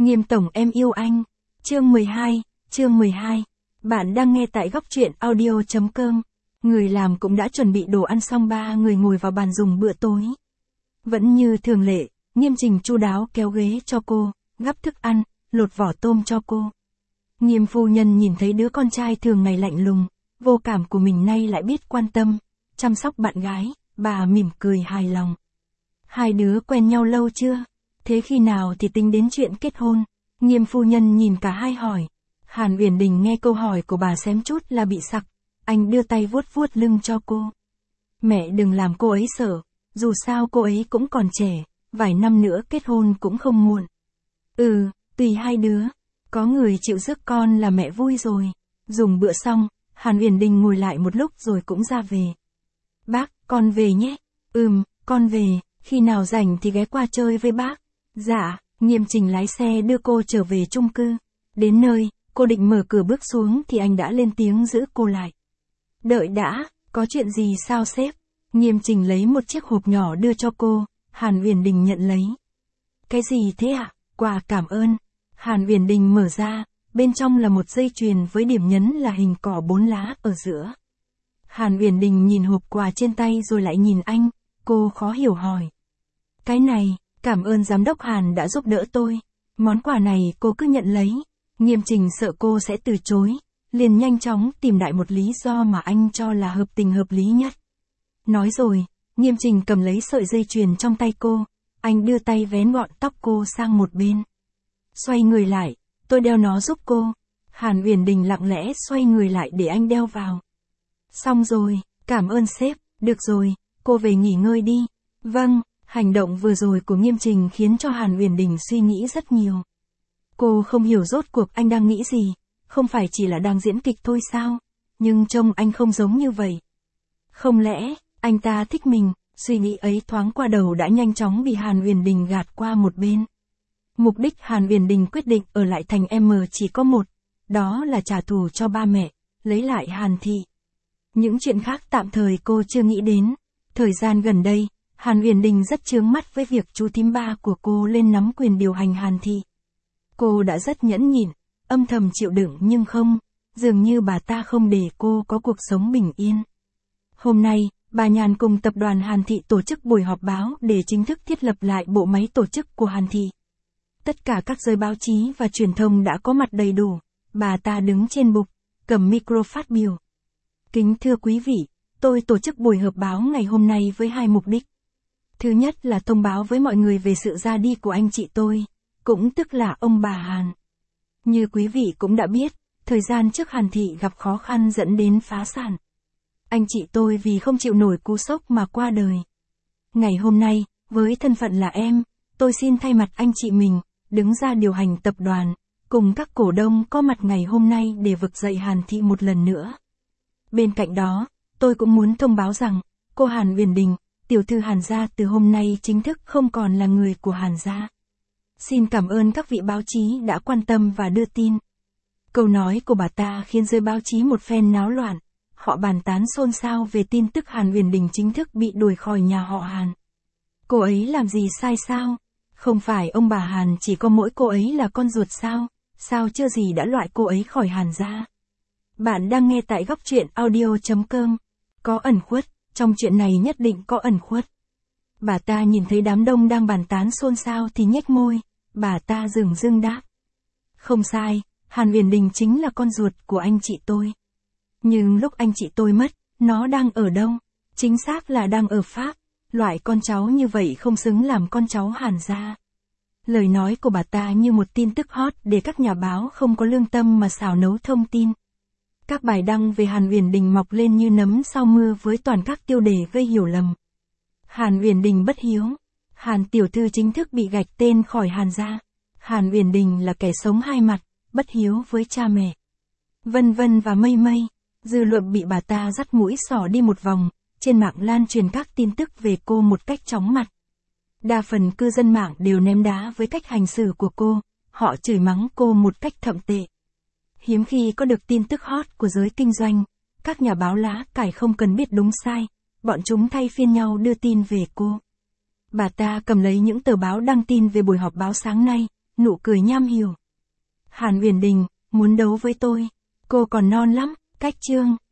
Nghiêm tổng em yêu anh. Chương 12. Bạn đang nghe tại góc truyện audio.com. Người làm cũng đã chuẩn bị đồ ăn xong, ba người ngồi vào bàn dùng bữa tối. Vẫn như thường lệ, Nghiêm Trình chu đáo kéo ghế cho cô, gắp thức ăn, lột vỏ tôm cho cô. Nghiêm phu nhân nhìn thấy đứa con trai thường ngày lạnh lùng, vô cảm của mình nay lại biết quan tâm, chăm sóc bạn gái, bà mỉm cười hài lòng. Hai đứa quen nhau lâu chưa? Thế khi nào thì tính đến chuyện kết hôn? Nghiêm phu nhân nhìn cả hai hỏi. Hàn Uyển Đình nghe câu hỏi của bà xém chút là bị sặc, anh đưa tay vuốt vuốt lưng cho cô. Mẹ đừng làm cô ấy sợ, dù sao cô ấy cũng còn trẻ, vài năm nữa kết hôn cũng không muộn. Tùy hai đứa, có người chịu rước con là mẹ vui rồi. Dùng bữa xong, Hàn Uyển Đình ngồi lại một lúc rồi cũng ra về. Bác, con về nhé. Con về, khi nào rảnh thì ghé qua chơi với bác. Dạ, Nghiêm Trình lái xe đưa cô trở về chung cư. Đến nơi, cô định mở cửa bước xuống thì anh đã lên tiếng giữ cô lại. Đợi đã, có chuyện gì sao sếp? Nghiêm Trình lấy một chiếc hộp nhỏ đưa cho cô, Hàn Uyển Đình nhận lấy. Cái gì thế ạ? Quà cảm ơn. Hàn Uyển Đình mở ra, bên trong là một dây chuyền với điểm nhấn là hình cỏ 4 lá ở giữa. Hàn Uyển Đình nhìn hộp quà trên tay rồi lại nhìn anh, cô khó hiểu hỏi. Cái này, cảm ơn giám đốc Hàn đã giúp đỡ tôi. Món quà này cô cứ nhận lấy. Nghiêm Trình sợ cô sẽ từ chối, liền nhanh chóng tìm đại một lý do mà anh cho là hợp tình hợp lý nhất. Nói rồi, Nghiêm Trình cầm lấy sợi dây chuyền trong tay cô, anh đưa tay vén gọn tóc cô sang một bên. Xoay người lại, tôi đeo nó giúp cô. Hàn Uyển Đình lặng lẽ xoay người lại để anh đeo vào. Xong rồi, cảm ơn sếp, được rồi, cô về nghỉ ngơi đi. Vâng, hành động vừa rồi của Nghiêm Trình khiến cho Hàn Uyển Đình suy nghĩ rất nhiều. Cô không hiểu rốt cuộc anh đang nghĩ gì, không phải chỉ là đang diễn kịch thôi sao, nhưng trông anh không giống như vậy. Không lẽ, anh ta thích mình, suy nghĩ ấy thoáng qua đầu đã nhanh chóng bị Hàn Uyển Đình gạt qua một bên. Mục đích Hàn Uyển Đình quyết định ở lại thành M chỉ có một, đó là trả thù cho ba mẹ, lấy lại Hàn Thị. Những chuyện khác tạm thời cô chưa nghĩ đến. Thời gian gần đây, Hàn Uyển Đình rất chướng mắt với việc chú thím ba của cô lên nắm quyền điều hành Hàn Thị. Cô đã rất nhẫn nhịn, âm thầm chịu đựng nhưng không, dường như bà ta không để cô có cuộc sống bình yên. Hôm nay, bà Nhàn cùng tập đoàn Hàn Thị tổ chức buổi họp báo để chính thức thiết lập lại bộ máy tổ chức của Hàn Thị. Tất cả các giới báo chí và truyền thông đã có mặt đầy đủ, bà ta đứng trên bục, cầm micro phát biểu. Kính thưa quý vị, tôi tổ chức buổi họp báo ngày hôm nay với hai mục đích. Thứ nhất là thông báo với mọi người về sự ra đi của anh chị tôi, cũng tức là ông bà Hàn. Như quý vị cũng đã biết, thời gian trước Hàn Thị gặp khó khăn dẫn đến phá sản. Anh chị tôi vì không chịu nổi cú sốc mà qua đời. Ngày hôm nay, với thân phận là em, tôi xin thay mặt anh chị mình, đứng ra điều hành tập đoàn, cùng các cổ đông có mặt ngày hôm nay để vực dậy Hàn Thị một lần nữa. Bên cạnh đó, tôi cũng muốn thông báo rằng, cô Hàn Uyển Đình, tiểu thư Hàn gia từ hôm nay chính thức không còn là người của Hàn gia. Xin cảm ơn các vị báo chí đã quan tâm và đưa tin. Câu nói của bà ta khiến giới báo chí một phen náo loạn. Họ bàn tán xôn xao về tin tức Hàn Uyển Đình chính thức bị đuổi khỏi nhà họ Hàn. Cô ấy làm gì sai sao? Không phải ông bà Hàn chỉ có mỗi cô ấy là con ruột sao? Sao chưa gì đã loại cô ấy khỏi Hàn gia? Bạn đang nghe tại góc truyện audio.com. Có ẩn khuất, trong chuyện này nhất định có ẩn khuất. Bà ta nhìn thấy đám đông đang bàn tán xôn xao thì nhếch môi, bà ta dửng dưng đáp. Không sai, Hàn Uyển Đình chính là con ruột của anh chị tôi. Nhưng lúc anh chị tôi mất, nó đang ở đâu? Chính xác là đang ở Pháp, loại con cháu như vậy không xứng làm con cháu Hàn gia. Lời nói của bà ta như một tin tức hot để các nhà báo không có lương tâm mà xào nấu thông tin. Các bài đăng về Hàn Uyển Đình mọc lên như nấm sau mưa với toàn các tiêu đề gây hiểu lầm. Hàn Uyển Đình bất hiếu. Hàn tiểu thư chính thức bị gạch tên khỏi Hàn gia. Hàn Uyển Đình là kẻ sống hai mặt, bất hiếu với cha mẹ. Vân vân và mây mây. Dư luận bị bà ta dắt mũi xỏ đi một vòng, trên mạng lan truyền các tin tức về cô một cách chóng mặt. Đa phần cư dân mạng đều ném đá với cách hành xử của cô, họ chửi mắng cô một cách thậm tệ. Hiếm khi có được tin tức hot của giới kinh doanh, các nhà báo lá cải không cần biết đúng sai, bọn chúng thay phiên nhau đưa tin về cô. Bà ta cầm lấy những tờ báo đăng tin về buổi họp báo sáng nay, nụ cười nham hiểm. Hàn Uyển Đình, muốn đấu với tôi. Cô còn non lắm, cách chương.